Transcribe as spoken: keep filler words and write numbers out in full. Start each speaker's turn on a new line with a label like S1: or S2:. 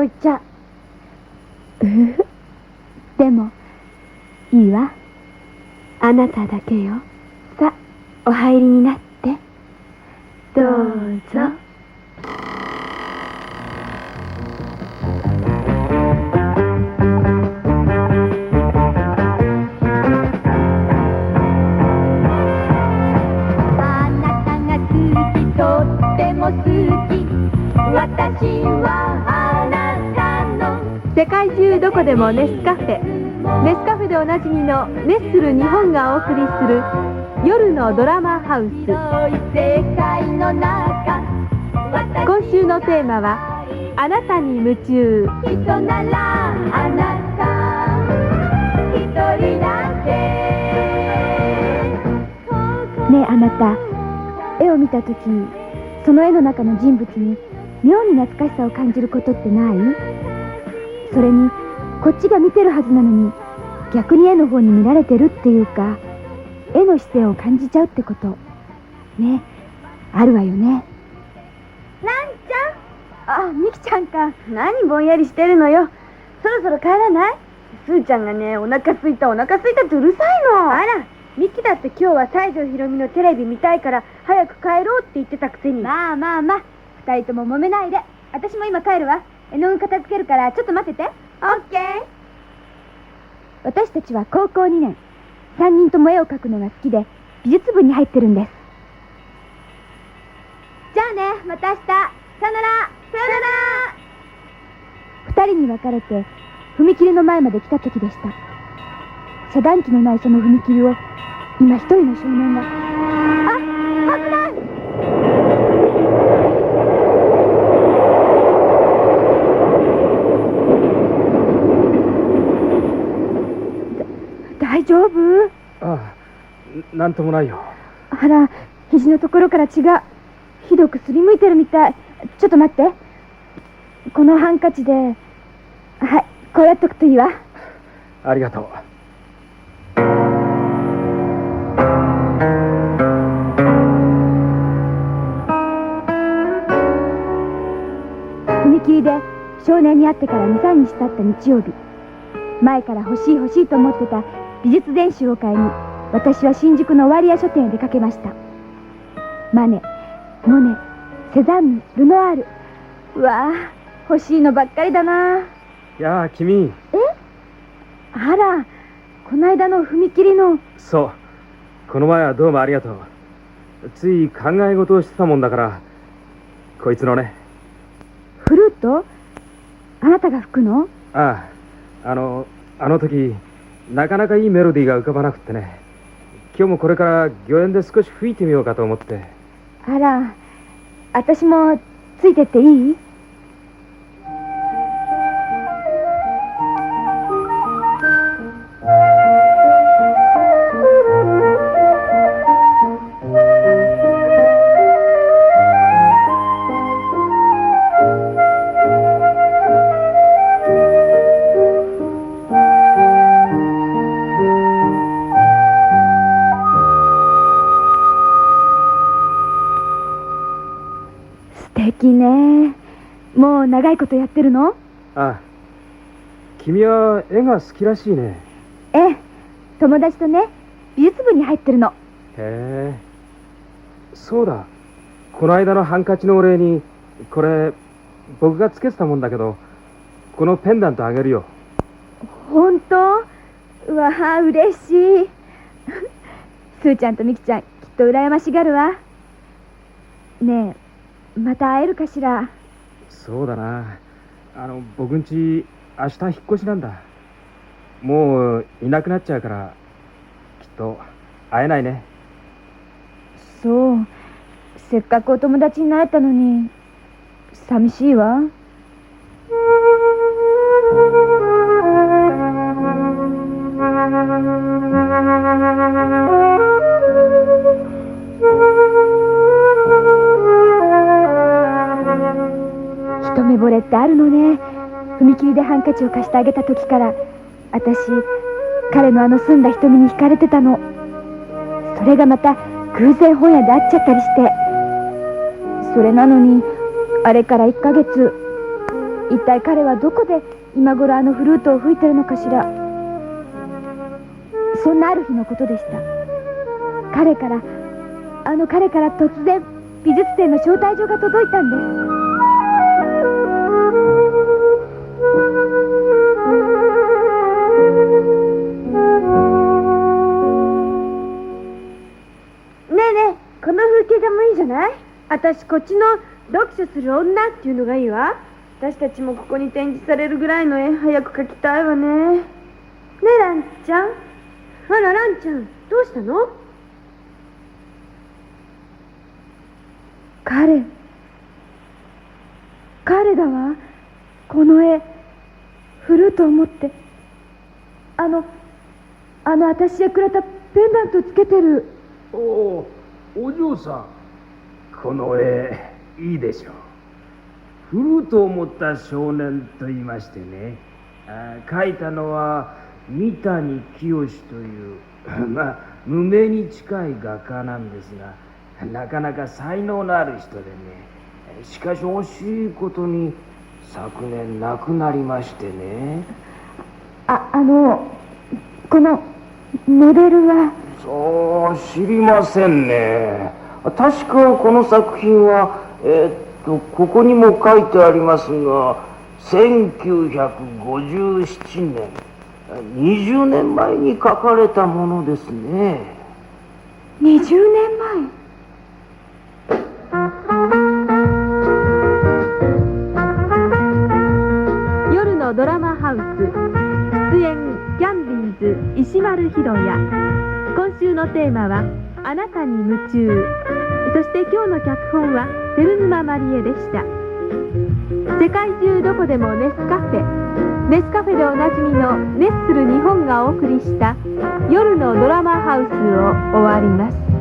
S1: 言っちゃ。うふ。でもいいわ。あなただけよ。さあ、お入りになって。どうぞ。
S2: あなたが好き、とっても好き。私はあなたの。
S1: 世界中どこでもネスカフェ。ネスカフェでおなじみのネッスル日本がお送りする夜のドラマハウス。今週のテーマはあなたに夢中。
S2: 人ならあなた一人だけ。
S1: ねえあなた、絵を見た時その絵の中の人物に妙に懐かしさを感じることってない？それにこっちが見てるはずなのに逆に絵の方に見られてるっていうか、絵の視線を感じちゃうってことね、あるわよね。
S3: なんちゃん。
S1: あ、みきちゃんか。
S3: 何ぼんやりしてるのよ。そろそろ帰らない？すーちゃんがね、お腹すいたお腹すいたってうるさいの。
S1: あら、みきだって今日は西城ひろみのテレビ見たいから早く帰ろうって言ってたくせに。まあまあまあ、二人とも揉めないで。私も今帰るわ。絵の具片付けるからちょっと待ってて。
S3: オッケー。
S1: 私たちは高校にねん、さんにんとも絵を描くのが好きで美術部に入ってるんです。じゃあね、また明日。さよなら。
S3: さよなら。
S1: 二人に分かれて踏切の前まで来た時でした。遮断機のないその踏切を今一人の少年が、あ、危ない！大丈夫？
S4: ああ、なんともないよ。
S1: あら、肘のところから血がひどくすりむいてるみたい。ちょっと待って。このハンカチで、はい、こうやっとくといいわ。
S4: ありがとう。
S1: 踏切で少年に会ってからに、さんにち経った日曜日、前から欲しい欲しいと思ってた美術全集を買いに私は新宿のワリア書店へ出かけました。マネ、モネ、セザンヌ、ルノアール。うわあ、欲しいのばっかりだな。
S4: やあ、君。
S1: え？あら、こないだの踏切の。
S4: そう、この前はどうもありがとう。つい考え事をしてたもんだから。こいつのね。
S1: フルート？あなたが吹くの？
S4: ああ、あのあの時なかなかいいメロディーが浮かばなくってね。今日もこれから御苑で少し吹いてみようかと思って。
S1: あら、私もついてっていい？素敵ね。もう長いことやってるの？
S4: ああ、君は絵が好きらしいね。
S1: ええ、友達とね、美術部に入ってるの。
S4: へえ、そうだ。この間のハンカチのお礼にこれ僕がつけてたもんだけど、このペンダントあげるよ。
S1: 本当？うわあ、嬉しい。スーちゃんとミキちゃんきっと羨ましがるわ。ねえ、また会えるかしら？
S4: そうだな。あの僕んち明日引っ越しなんだ。もういなくなっちゃうからきっと会えないね。
S1: そう、せっかくお友達になれたのに寂しいわ。一目惚れってあるのね。踏切でハンカチを貸してあげた時から私、彼のあの澄んだ瞳に惹かれてたの。それがまた偶然本屋で会っちゃったりして。それなのにあれからいっかげつ、 一体彼はどこで今頃あのフルートを吹いてるのかしら。そんなある日のことでした。彼からあの彼から突然美術展の招待状が届いたんです。
S3: ねえねえ、この風景画もいいじゃない？私こっちの読書する女っていうのがいいわ。私たちもここに展示されるぐらいの絵早く描きたいわね。ねえランちゃん。あらランちゃん、どうしたの？
S1: 彼彼だわ。この絵フルートを持ってあのあの私へくれたペンダントつけてる。
S5: おお、お嬢さん、この絵いいでしょう。フルートを持った少年と言いましてね、あ描いたのは三谷清というまあ無名に近い画家なんですが、なかなか才能のある人でね、しかし惜しいことに昨年亡くなりましてね。
S1: ああのこのモデルは。
S5: そう、知りませんね。確かこの作品はえー、っとここにも書いてありますが、せんきゅうひゃくごじゅうななねん、にじゅうねんまえに書かれたものですね。
S1: にじゅうねんまえ。
S2: 夜のドラマハウス、出演キャンディーズ石丸ひろや。今週のテーマはあなたに夢中。そして今日の脚本は照沼まりえでした。世界中どこでもネスカフェ、ネスカフェでおなじみのネッスル日本がお送りした夜のドラマハウスを終わります。